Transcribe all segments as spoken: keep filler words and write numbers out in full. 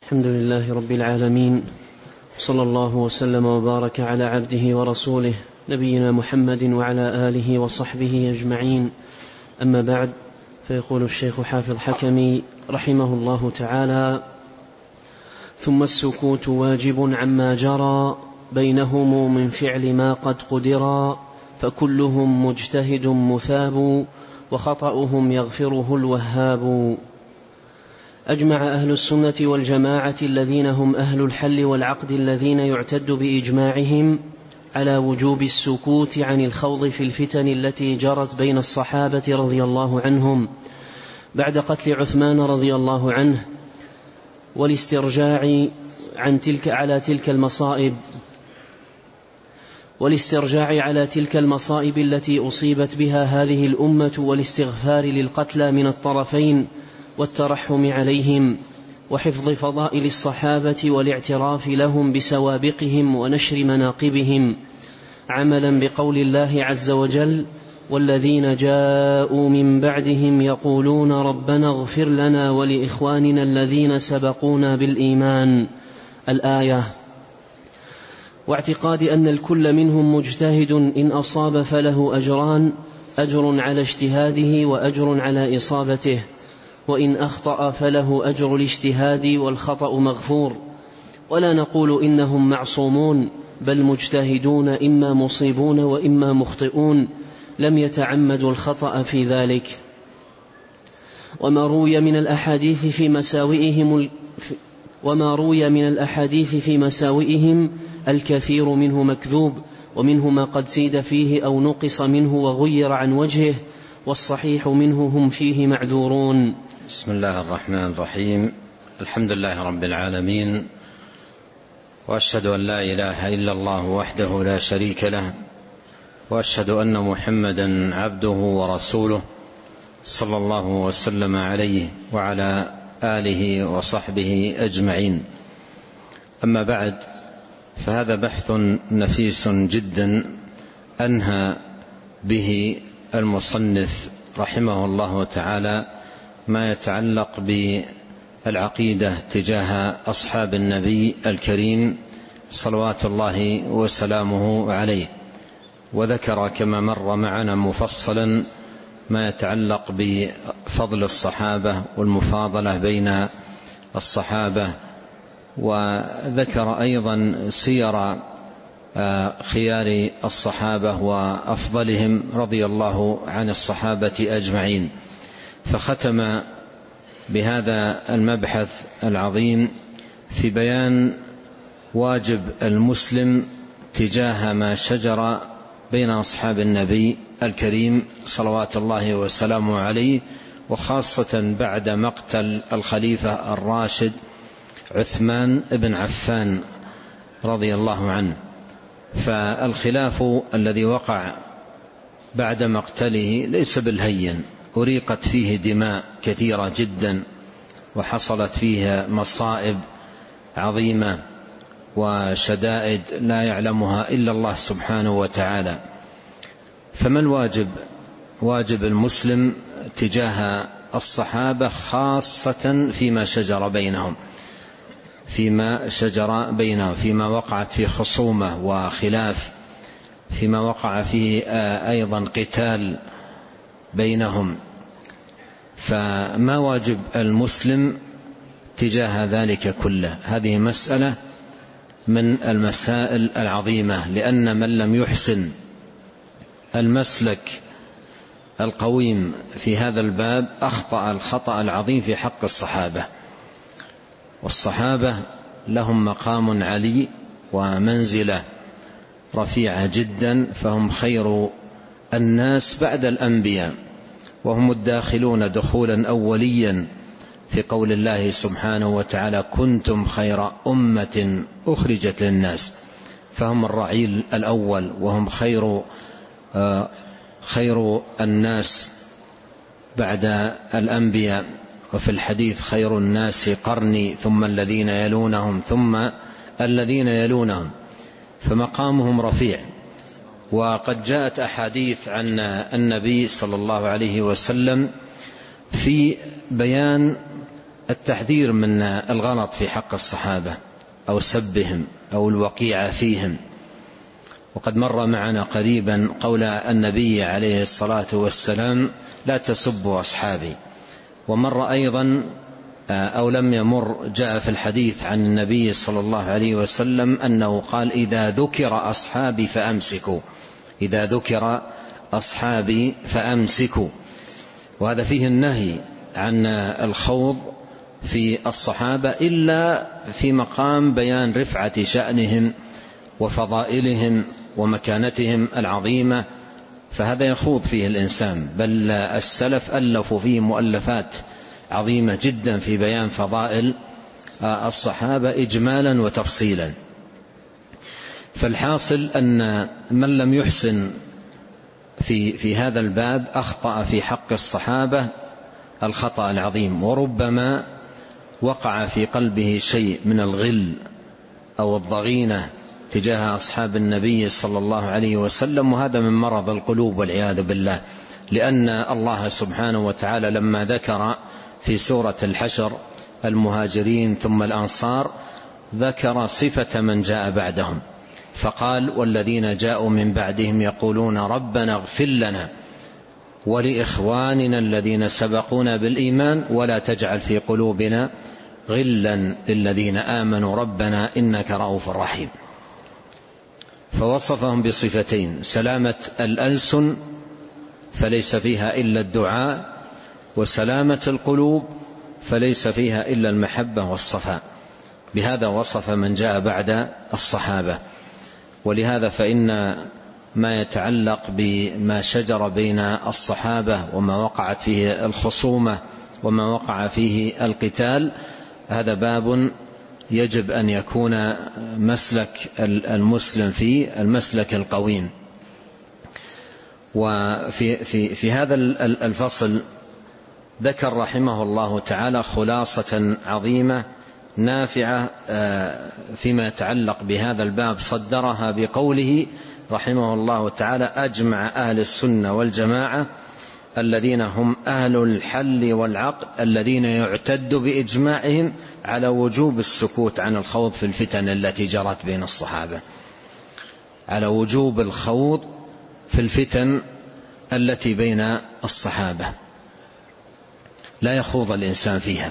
الحمد لله رب العالمين، صلى الله وسلم وبارك على عبده ورسوله نبينا محمد وعلى آله وصحبه أجمعين. أما بعد، فيقول الشيخ حافظ حكمي رحمه الله تعالى: ثم السكوت واجب عما جرى بينهم من فعل ما قد قدرا، فكلهم مجتهد مثاب وخطأهم يغفره الوهاب. أجمع أهل السنة والجماعة الذين هم أهل الحل والعقد الذين يعتد بإجماعهم على وجوب السكوت عن الخوض في الفتن التي جرت بين الصحابة رضي الله عنهم بعد قتل عثمان رضي الله عنه، والاسترجاع عن تلك على تلك المصائب والاسترجاع على تلك المصائب التي أصيبت بها هذه الأمة، والاستغفار للقتلى من الطرفين والترحم عليهم، وحفظ فضائل الصحابة والاعتراف لهم بسوابقهم ونشر مناقبهم، عملا بقول الله عز وجل: والذين جاءوا من بعدهم يقولون ربنا اغفر لنا ولإخواننا الذين سبقونا بالإيمان، الآية. واعتقاد أن الكل منهم مجتهد، إن أصاب فله أجران: أجر على اجتهاده وأجر على إصابته، وإن أخطأ فله أجر الاجتهاد والخطأ مغفور. ولا نقول إنهم معصومون، بل مجتهدون، إما مصيبون وإما مخطئون، لم يتعمدوا الخطأ في ذلك. وما روي من الأحاديث في مساوئهم وما روي من الأحاديث في مساوئهم الكثير منه مكذوب، ومنه ما قد زيد فيه أو نقص منه وغير عن وجهه، والصحيح منه هم فيه معذورون. بسم الله الرحمن الرحيم. الحمد لله رب العالمين، وأشهد أن لا إله إلا الله وحده لا شريك له، وأشهد أن محمدا عبده ورسوله صلى الله وسلم عليه وعلى آله وصحبه أجمعين. أما بعد، فهذا بحث نفيس جدا أنهى به المصنف رحمه الله تعالى ما يتعلق بالعقيدة تجاه أصحاب النبي الكريم صلوات الله وسلامه عليه، وذكر كما مر معنا مفصلا ما يتعلق بفضل الصحابة والمفاضلة بين الصحابة، وذكر أيضا سير خيار الصحابة وأفضلهم رضي الله عن الصحابة أجمعين. فختم بهذا المبحث العظيم في بيان واجب المسلم تجاه ما شجر بين أصحاب النبي الكريم صلوات الله وسلامه عليه، وخاصة بعد مقتل الخليفة الراشد عثمان بن عفان رضي الله عنه. فالخلاف الذي وقع بعد مقتله ليس بالهين، أريقت فيه دماء كثيرة جدا، وحصلت فيه مصائب عظيمة وشدائد لا يعلمها إلا الله سبحانه وتعالى. فما الواجب؟ واجب المسلم تجاه الصحابة خاصة فيما شجر بينهم فيما شجر بينهم فيما وقعت فيه خصومة وخلاف، فيما وقع فيه أيضا قتال بينهم. فما واجب المسلم تجاه ذلك كله؟ هذه مسألة من المسائل العظيمة، لأن من لم يحسن المسلك القويم في هذا الباب أخطأ الخطأ العظيم في حق الصحابة. والصحابة لهم مقام علي ومنزلة رفيعة جدا، فهم خير الناس بعد الأنبياء، وهم الداخلون دخولا أوليا في قول الله سبحانه وتعالى: كنتم خير أمة أخرجت للناس. فهم الرعيل الأول، وهم خير خير الناس بعد الأنبياء. وفي الحديث: خير الناس قرني ثم الذين يلونهم ثم الذين يلونهم. فمقامهم رفيع. وقد جاءت أحاديث عن النبي صلى الله عليه وسلم في بيان التحذير من الغلط في حق الصحابة أو سبهم أو الوقيعة فيهم. وقد مر معنا قريبا قول النبي عليه الصلاة والسلام: لا تسبوا أصحابي. ومر أيضا أو لم يمر جاء في الحديث عن النبي صلى الله عليه وسلم أنه قال: إذا ذكر أصحابي فأمسكوا، إذا ذكر أصحابي فأمسكوا. وهذا فيه النهي عن الخوض في الصحابة إلا في مقام بيان رفعة شأنهم وفضائلهم ومكانتهم العظيمة، فهذا يخوض فيه الإنسان. بل السلف ألفوا فيه مؤلفات عظيمة جدا في بيان فضائل الصحابة إجمالا وتفصيلا. فالحاصل أن من لم يحسن في في هذا الباب أخطأ في حق الصحابة الخطأ العظيم، وربما وقع في قلبه شيء من الغل أو الضغينة تجاه أصحاب النبي صلى الله عليه وسلم، وهذا من مرض القلوب والعياذ بالله. لأن الله سبحانه وتعالى لما ذكر في سورة الحشر المهاجرين ثم الأنصار ذكر صفة من جاء بعدهم فقال: والذين جاءوا من بعدهم يقولون ربنا اغفر لنا ولإخواننا الذين سبقونا بالإيمان ولا تجعل في قلوبنا غلا للذين آمنوا ربنا إنك رؤوف رحيم. فوصفهم بصفتين: سلامة الألسن فليس فيها إلا الدعاء، وسلامة القلوب فليس فيها إلا المحبة والصفاء. بهذا وصف من جاء بعد الصحابة. ولهذا فإن ما يتعلق بما شجر بين الصحابة وما وقعت فيه الخصومة وما وقع فيه القتال، هذا باب يجب أن يكون مسلك المسلم فيه المسلك القويم. وفي في في هذا الفصل ذكر رحمه الله تعالى خلاصة عظيمة نافعة فيما يتعلق بهذا الباب، صدرها بقوله رحمه الله تعالى: أجمع أهل السنة والجماعة الذين هم أهل الحل والعقد الذين يعتد بإجماعهم على وجوب السكوت عن الخوض في الفتن التي جرت بين الصحابة، على وجوب الخوض في الفتن التي بين الصحابة. لا يخوض الإنسان فيها،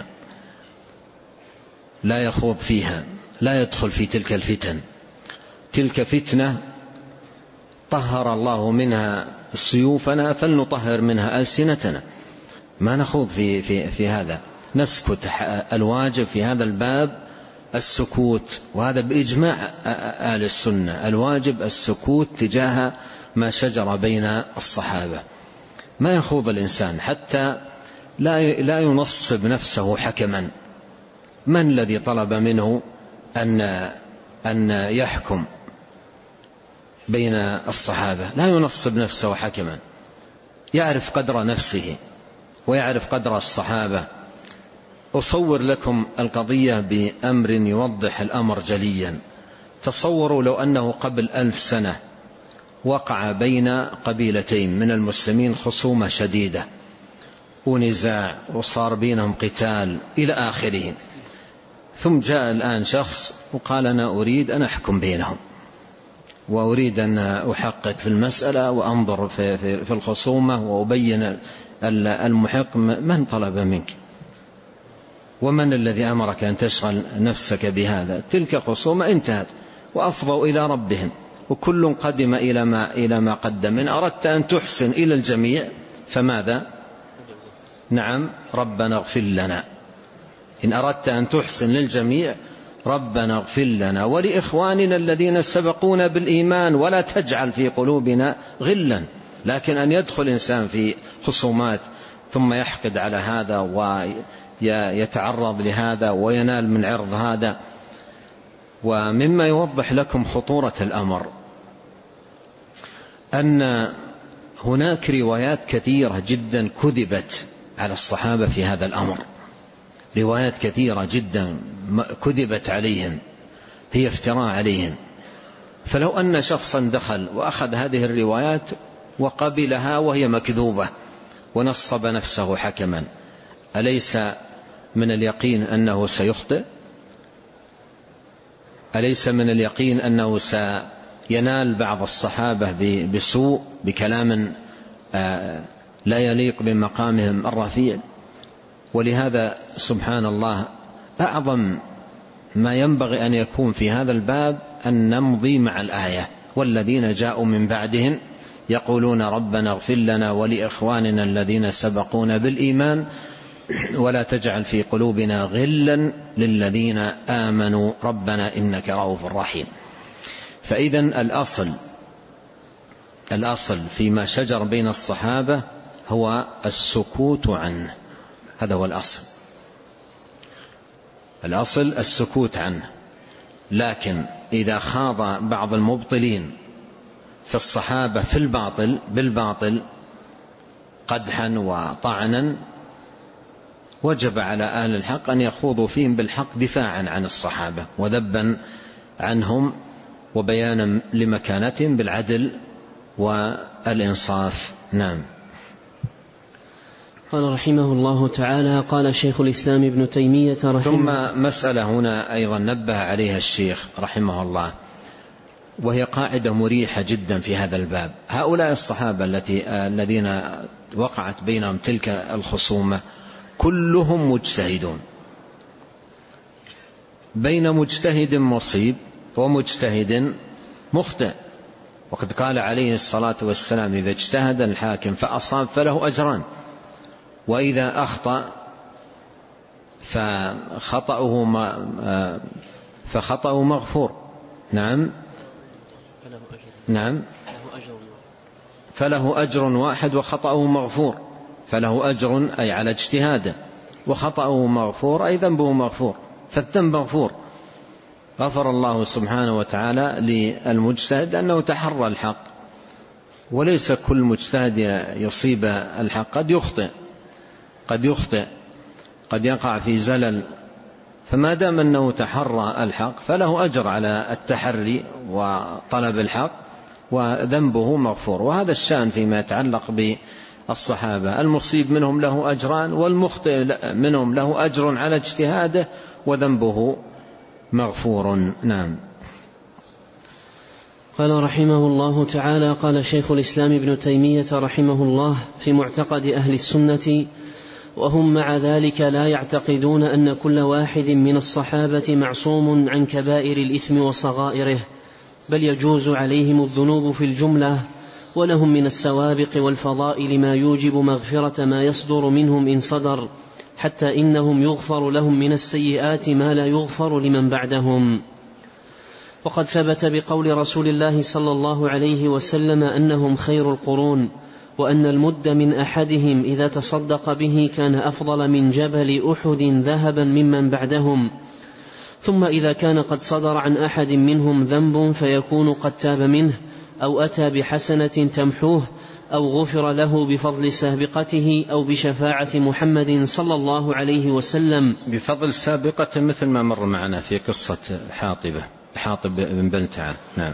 لا يخوض فيها، لا يدخل في تلك الفتن. تلك فتنة طهر الله منها سيوفنا فلنطهر منها ألسنتنا. ما نخوض في, في, في هذا، نسكت. الواجب في هذا الباب السكوت، وهذا بإجماع أهل السنة. الواجب السكوت تجاه ما شجر بين الصحابة. ما يخوض الإنسان حتى لا لا ينصب نفسه حكما. من الذي طلب منه أن أن يحكم بين الصحابة؟ لا ينصب نفسه حكما، يعرف قدر نفسه ويعرف قدر الصحابة. أصور لكم القضية بأمر يوضح الأمر جليا. تصوروا لو أنه قبل ألف سنة وقع بين قبيلتين من المسلمين خصومة شديدة ونزاع وصار بينهم قتال إلى آخره، ثم جاء الآن شخص وقال: أنا أريد أن أحكم بينهم وأريد أن أحقق في المسألة وأنظر في, في, في الخصومة وأبين المحق. من طلب منك؟ ومن الذي أمرك أن تشغل نفسك بهذا؟ تلك خصومة انتهت وأفضوا إلى ربهم، وكل قدم إلى ما, إلى ما قدم. إن أردت أن تحسن إلى الجميع فماذا؟ نعم، ربنا اغفر لنا. إن أردت أن تحسن للجميع ربنا اغفر لنا ولإخواننا الذين سبقونا بالإيمان ولا تجعل في قلوبنا غلا. لكن أن يدخل إنسان في خصومات ثم يحقد على هذا ويتعرض لهذا وينال من عرض هذا. ومما يوضح لكم خطورة الأمر أن هناك روايات كثيرة جدا كذبت على الصحابة في هذا الأمر، روايات كثيرة جدا كذبت عليهم، هي افتراء عليهم. فلو أن شخصا دخل وأخذ هذه الروايات وقبلها وهي مكذوبة ونصب نفسه حكما، أليس من اليقين أنه سيخطئ؟ أليس من اليقين أنه سينال بعض الصحابة بسوء بكلام لا يليق بمقامهم الرفيع؟ ولهذا سبحان الله أعظم ما ينبغي أن يكون في هذا الباب أن نمضي مع الآية: والذين جاءوا من بعدهم يقولون ربنا اغفر لنا ولإخواننا الذين سبقونا بالإيمان ولا تجعل في قلوبنا غلا للذين آمنوا ربنا إنك رؤوف رحيم. فإذن الأصل الأصل فيما شجر بين الصحابة هو السكوت عنه، هذا هو الأصل الأصل السكوت عنه. لكن إذا خاض بعض المبطلين في الصحابة في الباطل بالباطل قدحا وطعنا، وجب على أهل الحق أن يخوضوا فيهم بالحق دفاعا عن الصحابة وذبا عنهم وبيانا لمكانتهم بالعدل والإنصاف. نعم. قال رحمه الله تعالى: قال شيخ الإسلام ابن تيمية رحمه. ثم مسألة هنا أيضا نبه عليها الشيخ رحمه الله، وهي قاعدة مريحة جدا في هذا الباب. هؤلاء الصحابة التي الذين وقعت بينهم تلك الخصومة كلهم مجتهدون، بين مجتهد مصيب ومجتهد مخطئ. وقد قال عليه الصلاة والسلام: إذا اجتهد الحاكم فأصاب فله أجران، وإذا أخطأ فخطأه فخطأه مغفور. نعم نعم فله أجر واحد وخطأه مغفور. فله أجر أي على اجتهاده، وخطأه مغفور أي ذنبه مغفور، فالذنب مغفور. غفر الله سبحانه وتعالى للمجتهد أنه تحرى الحق، وليس كل مجتهد يصيب الحق، قد يخطئ قد يخطئ قد يقع في زلل، فما دام أنه تحرى الحق فله أجر على التحري وطلب الحق وذنبه مغفور. وهذا الشأن فيما يتعلق بالصحابة، المصيب منهم له أجران، والمخطئ منهم له أجر على اجتهاده وذنبه مغفور. نعم. قال رحمه الله تعالى: قال شيخ الإسلام ابن تيمية رحمه الله في معتقد أهل السنة: وهم مع ذلك لا يعتقدون أن كل واحد من الصحابة معصوم عن كبائر الإثم وصغائره، بل يجوز عليهم الذنوب في الجملة، ولهم من السوابق والفضائل ما يوجب مغفرة ما يصدر منهم إن صدر، حتى إنهم يغفر لهم من السيئات ما لا يغفر لمن بعدهم. وقد ثبت بقول رسول الله صلى الله عليه وسلم أنهم خير القرون، وأن المد من أحدهم إذا تصدق به كان أفضل من جبل أحد ذهبا ممن بعدهم. ثم إذا كان قد صدر عن أحد منهم ذنب فيكون قد تاب منه، أو أتى بحسنة تمحوه، أو غفر له بفضل سابقته أو بشفاعة محمد صلى الله عليه وسلم. بفضل سابقته مثل ما مر معنا في قصة حاطبة حاطب بن بلتعة. نعم.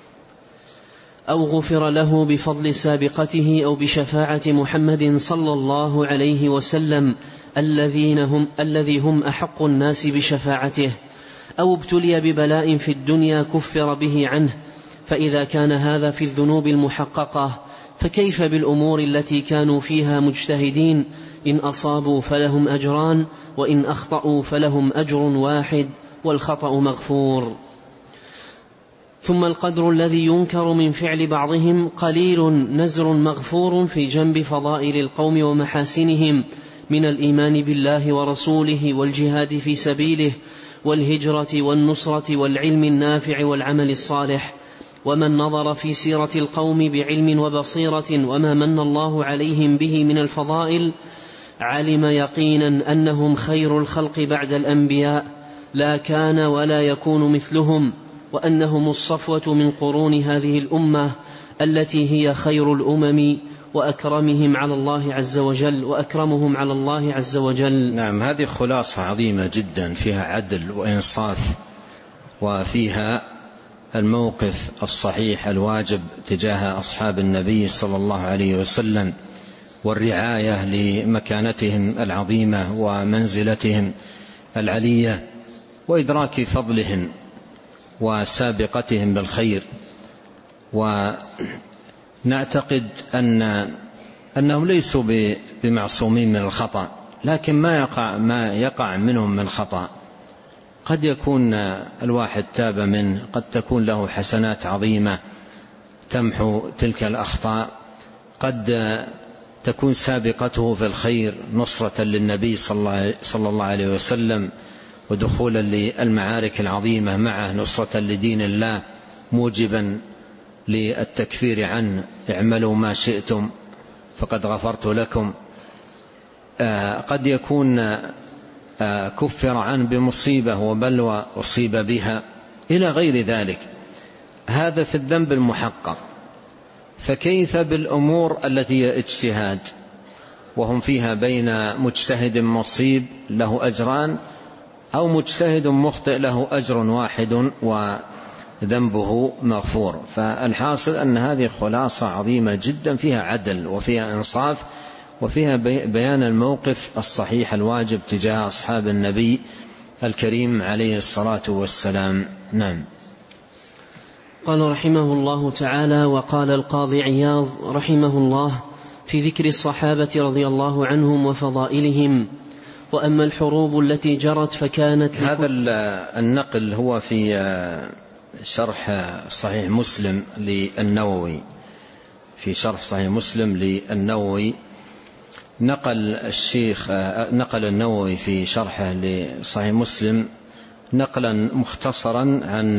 أو غفر له بفضل سابقته أو بشفاعة محمد صلى الله عليه وسلم الذين هم الذي هم أحق الناس بشفاعته، أو ابتلي ببلاء في الدنيا كفر به عنه. فإذا كان هذا في الذنوب المحققة، فكيف بالأمور التي كانوا فيها مجتهدين؟ إن أصابوا فلهم أجران، وإن أخطأوا فلهم أجر واحد، والخطأ مغفور. ثم القدر الذي ينكر من فعل بعضهم قليل نزر مغفور في جنب فضائل القوم ومحاسنهم من الإيمان بالله ورسوله والجهاد في سبيله والهجرة والنصرة والعلم النافع والعمل الصالح. ومن نظر في سيرة القوم بعلم وبصيرة وما من الله عليهم به من الفضائل علم يقينا أنهم خير الخلق بعد الأنبياء، لا كان ولا يكون مثلهم، وأنهم الصفوة من قرون هذه الأمة التي هي خير الأمم وأكرمهم على الله عز وجل وأكرمهم على الله عز وجل. نعم. هذه خلاصة عظيمة جدا فيها عدل وإنصاف، وفيها الموقف الصحيح الواجب تجاه أصحاب النبي صلى الله عليه وسلم، والرعاية لمكانتهم العظيمة ومنزلتهم العلية وإدراك فضلهم وسابقتهم بالخير. ونعتقد أن أنهم ليسوا بمعصومين من الخطأ، لكن ما يقع, ما يقع منهم من خطأ قد يكون الواحد تاب منه، قد تكون له حسنات عظيمة تمحو تلك الأخطاء، قد تكون سابقته في الخير نصرة للنبي صلى الله عليه وسلم ودخولا للمعارك العظيمة معه، نصرة لدين الله، موجبا للتكفير عنه، اعملوا ما شئتم فقد غفرت لكم. قد يكون كفر عنه بمصيبة وبلوى أصيب بها إلى غير ذلك، هذا في الذنب المحقق. فكيف بالأمور التي هي اجتهاد وهم فيها بين مجتهد مصيب له أجران أو مجتهد مخطئ له أجر واحد وذنبه مغفور؟ فالحاصل أن هذه خلاصة عظيمة جدا فيها عدل وفيها إنصاف وفيها بيان الموقف الصحيح الواجب تجاه أصحاب النبي الكريم عليه الصلاة والسلام. نعم. قال رحمه الله تعالى: وقال القاضي عياض رحمه الله في ذكر الصحابة رضي الله عنهم وفضائلهم: وأما الحروب التي جرت فكانت هذا النقل هو في شرح صحيح مسلم للنووي، في شرح صحيح مسلم للنووي نقل الشيخ نقل النووي في شرحه لصحيح مسلم نقلا مختصرا عن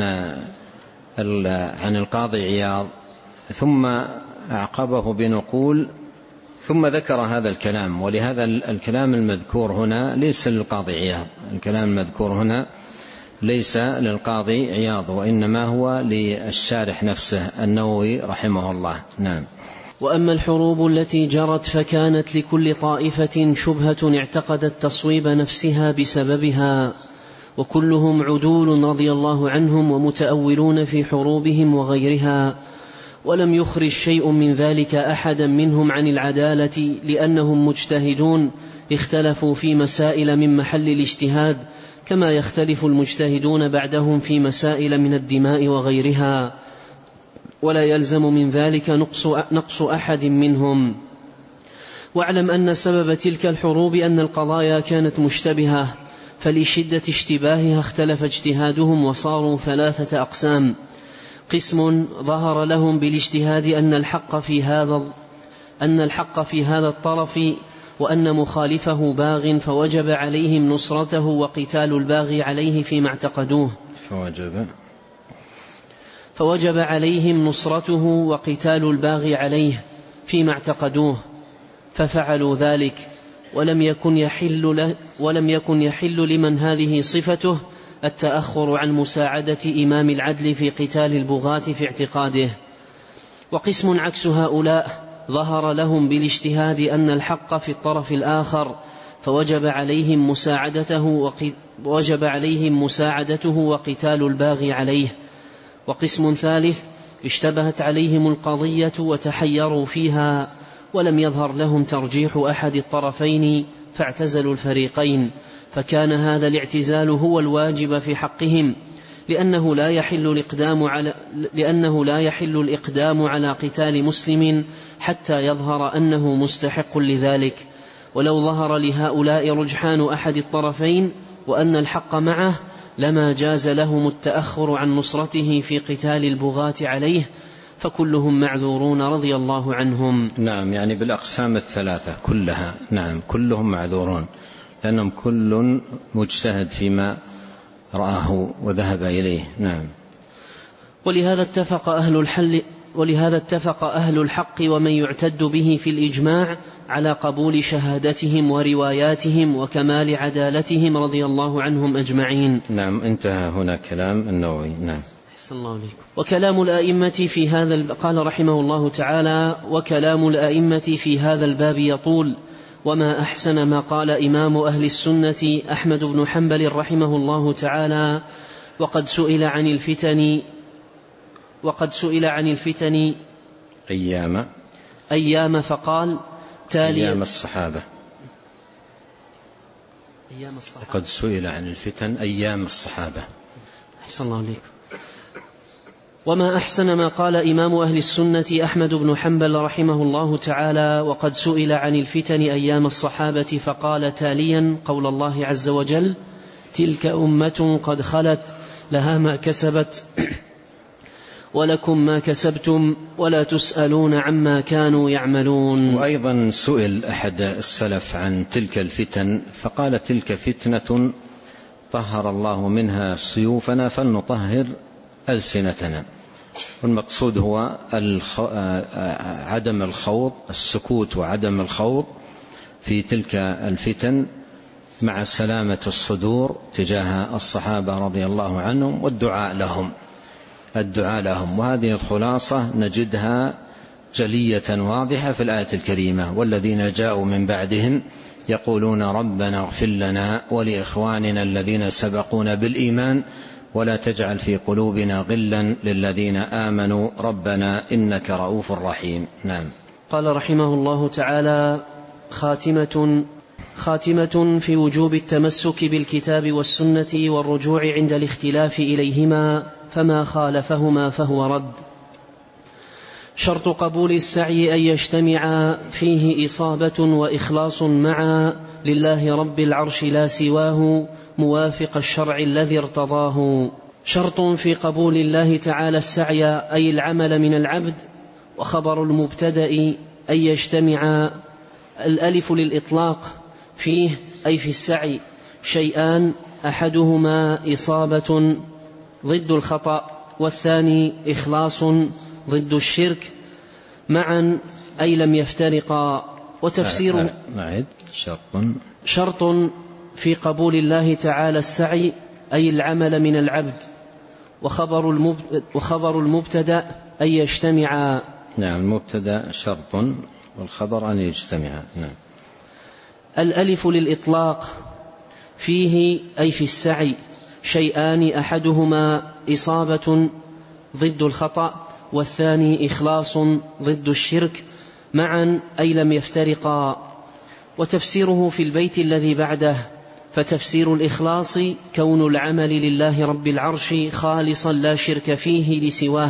عن القاضي عياض، ثم أعقبه بنقول ثم ذكر هذا الكلام. ولهذا الكلام المذكور هنا ليس للقاضي عياض، الكلام المذكور هنا ليس للقاضي عياض وإنما هو للشارح نفسه النووي رحمه الله. نعم. وأما الحروب التي جرت فكانت لكل طائفة شبهة اعتقدت تصويب نفسها بسببها، وكلهم عدول رضي الله عنهم ومتأولون في حروبهم وغيرها، ولم يخرج شيء من ذلك أحدا منهم عن العدالة، لأنهم مجتهدون اختلفوا في مسائل من محل الاجتهاد كما يختلف المجتهدون بعدهم في مسائل من الدماء وغيرها، ولا يلزم من ذلك نقص, نقص أحد منهم. واعلم أن سبب تلك الحروب أن القضايا كانت مشتبهة، فلشدة اشتباهها اختلف اجتهادهم وصاروا ثلاثة أقسام: قسم ظهر لهم بالاجتهاد أن الحق في هذا أن الحق في هذا الطرف وأن مخالفه باغ، فوجب عليهم نصرته وقتال الباغي عليه فيما اعتقدوه فوجب فوجب عليهم نصرته وقتال الباغي عليه فيما اعتقدوه ففعلوا ذلك، ولم يكن يحل له ولم يكن يحل لمن هذه صفته التأخر عن مساعدة إمام العدل في قتال البغاة في اعتقاده. وقسم عكس هؤلاء ظهر لهم بالاجتهاد أن الحق في الطرف الآخر، فوجب عليهم مساعدته ووجب عليهم مساعدته وقتال الباغي عليه. وقسم ثالث اشتبهت عليهم القضية وتحيروا فيها، ولم يظهر لهم ترجيح أحد الطرفين فاعتزلوا الفريقين، فكان هذا الاعتزال هو الواجب في حقهم، لأنه لا يحل الإقدام على لأنه لا يحل الإقدام على قتال مسلم حتى يظهر أنه مستحق لذلك. ولو ظهر لهؤلاء رجحان أحد الطرفين وأن الحق معه لما جاز لهم التأخر عن نصرته في قتال البغاة عليه، فكلهم معذورون رضي الله عنهم. نعم، يعني بالأقسام الثلاثة كلها. نعم، كلهم معذورون لأنهم كل مجتهد فيما رآه وذهب إليه. نعم. ولهذا اتفق أهل الحل ولهذا اتفق أهل الحق ومن يعتد به في الإجماع على قبول شهادتهم ورواياتهم وكمال عدالتهم رضي الله عنهم أجمعين. نعم، انتهى هنا كلام النووي. نعم. أحسن الله عليكم. وكلام الآئمة في هذا قال رحمه الله تعالى: وكلام الآئمة في هذا الباب يطول، وما أحسن ما قال إمام أهل السنة أحمد بن حنبل رحمه الله تعالى: وقد سئل عن الفتن وقد سئل عن الفتن أيام أيام فقال: تاليا أيام الصحابة. أيام الصحابة. وقد سئل عن الفتن أيام الصحابة. أحسن الله عليك. وما أحسن ما قال إمام أهل السنة أحمد بن حنبل رحمه الله تعالى: وقد سئل عن الفتن أيام الصحابة فقال تاليا قول الله عز وجل: تلك أمة قد خلت لها ما كسبت ولكم ما كسبتم ولا تسألون عما كانوا يعملون. وأيضا سئل أحد السلف عن تلك الفتن فقال: تلك فتنة طهر الله منها سيوفنا فلنطهر ألسنتنا. والمقصود هو عدم الخوض، السكوت وعدم الخوض في تلك الفتن مع سلامة الصدور تجاه الصحابة رضي الله عنهم والدعاء لهم الدعاء لهم وهذه الخلاصة نجدها جلية واضحة في الآية الكريمة: والذين جاءوا من بعدهم يقولون ربنا اغفر لنا ولإخواننا الذين سبقونا بالإيمان ولا تجعل في قلوبنا غلا للذين آمنوا ربنا إنك رؤوف رحيم. نعم. قال رحمه الله تعالى: خاتمة خاتمة في وجوب التمسك بالكتاب والسنة والرجوع عند الاختلاف إليهما، فما خالفهما فهو رد. شرط قبول السعي أن يجتمع فيه إصابة وإخلاص معا لله رب العرش لا سواه، موافق الشرع الذي ارتضاه. شرط في قبول الله تعالى السعي أي العمل من العبد، وخبر المبتدأ أن يجتمع الألف للإطلاق فيه أي في السعي شيئان: أحدهما إصابة ضد الخطأ، والثاني إخلاص ضد الشرك، معا أي لم يفترقا. وتفسير معد شرط شرط في قبول الله تعالى السعي أي العمل من العبد، وخبر المبتدأ, وخبر المبتدأ أن يجتمع. نعم. المبتدأ شرط والخبر أن يجتمع. نعم. الألف للإطلاق فيه أي في السعي شيئان: أحدهما إصابة ضد الخطأ، والثاني إخلاص ضد الشرك، معا أي لم يفترقا. وتفسيره في البيت الذي بعده: فتفسير الإخلاص كون العمل لله رب العرش خالصا لا شرك فيه لسواه،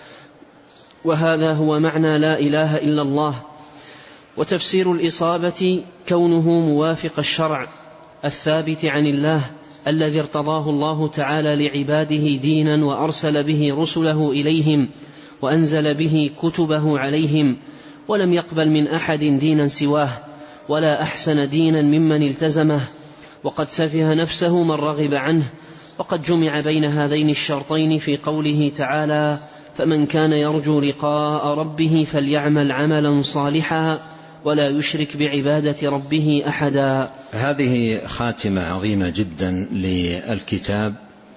وهذا هو معنى لا إله إلا الله. وتفسير الإصابة كونه موافق الشرع الثابت عن الله الذي ارتضاه الله تعالى لعباده دينا وأرسل به رسله إليهم وأنزل به كتبه عليهم، ولم يقبل من أحد دينا سواه ولا أحسن دينا ممن التزمه، وقد سفه نفسه من رغب عنه. وقد جمع بين هذين الشرطين في قوله تعالى: فمن كان يرجو لقاء ربه فليعمل عملا صالحا ولا يشرك بعبادة ربه أحدا. هذه خاتمة عظيمة جدا للكتاب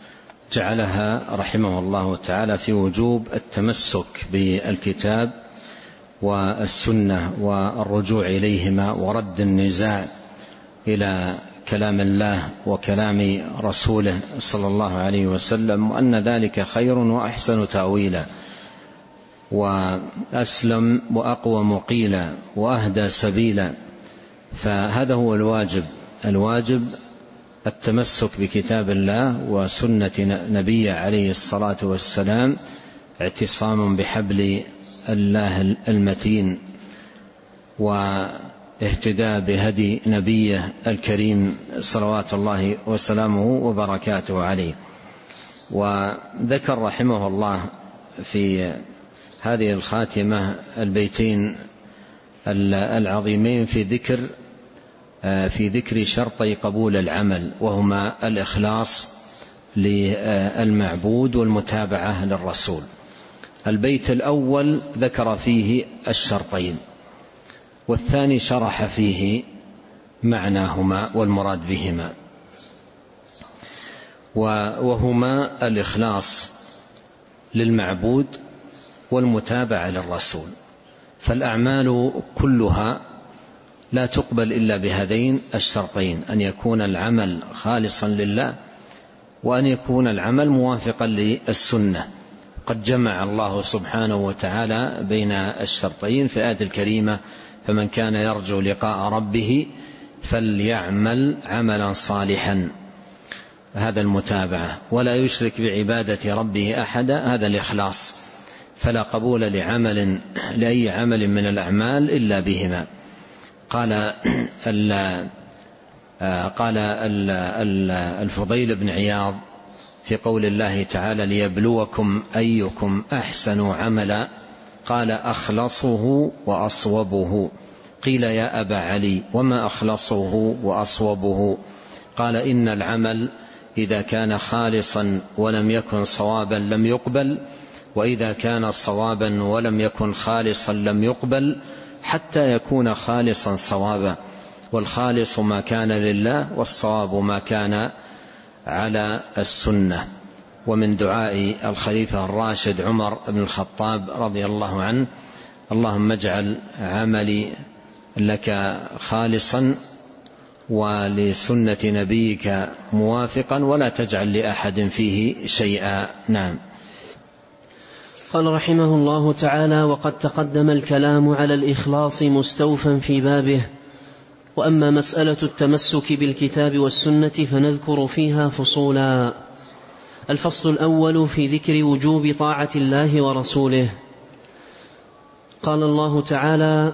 جعلها رحمه الله تعالى في وجوب التمسك بالكتاب والسنة والرجوع إليهما ورد النزاع إلى كلام الله وكلام رسوله صلى الله عليه وسلم، وأن ذلك خير وأحسن تأويلا وأسلم وأقوم قيلا وأهدى سبيلا. فهذا هو الواجب الواجب التمسك بكتاب الله وسنة نبيه عليه الصلاة والسلام، اعتصام بحبل الله المتين واهتداء بهدي نبيه الكريم صلوات الله وسلامه وبركاته عليه. وذكر رحمه الله في هذه الخاتمة البيتين العظيمين في ذكر في ذكر شرطي قبول العمل، وهما الإخلاص للمعبود والمتابعة للرسول. البيت الأول ذكر فيه الشرطين، والثاني شرح فيه معناهما والمراد بهما، وهما الإخلاص للمعبود والمتابعة للرسول. فالأعمال كلها لا تقبل إلا بهذين الشرطين: أن يكون العمل خالصا لله، وأن يكون العمل موافقا للسنة. قد جمع الله سبحانه وتعالى بين الشرطين في الآية الكريمة: فمن كان يرجو لقاء ربه فليعمل عملا صالحا. هذا المتابعة، ولا يشرك بعبادة ربه أحدا، هذا الإخلاص. فلا قبول لعمل لأي عمل من الأعمال إلا بهما. قال ال قال الفضيل بن عياض في قول الله تعالى ليبلوكم أيكم أحسن عملا، قال أخلصه وأصوبه. قيل يا أبا علي وما أخلصه وأصوبه؟ قال إن العمل إذا كان خالصا ولم يكن صوابا لم يقبل، وإذا كان صوابا ولم يكن خالصا لم يقبل، حتى يكون خالصا صوابا. والخالص ما كان لله، والصواب ما كان على السنة. ومن دعاء الخليفة الراشد عمر بن الخطاب رضي الله عنه: اللهم اجعل عملي لك خالصا ولسنة نبيك موافقا، ولا تجعل لأحد فيه شيئا. نعم. قال رحمه الله تعالى: وقد تقدم الكلام على الإخلاص مستوفا في بابه، وأما مسألة التمسك بالكتاب والسنة فنذكر فيها فصولا. الفصل الأول في ذكر وجوب طاعة الله ورسوله. قال الله تعالى: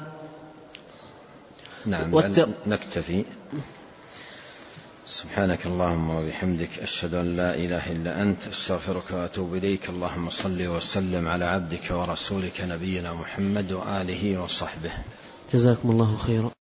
نعم والت... نكتفي. سبحانك اللهم وبحمدك، أشهد أن لا إله إلا أنت، أستغفرك وأتوب إليك. اللهم صل وسلم على عبدك ورسولك نبينا محمد وآله وصحبه. جزاكم الله خيرا.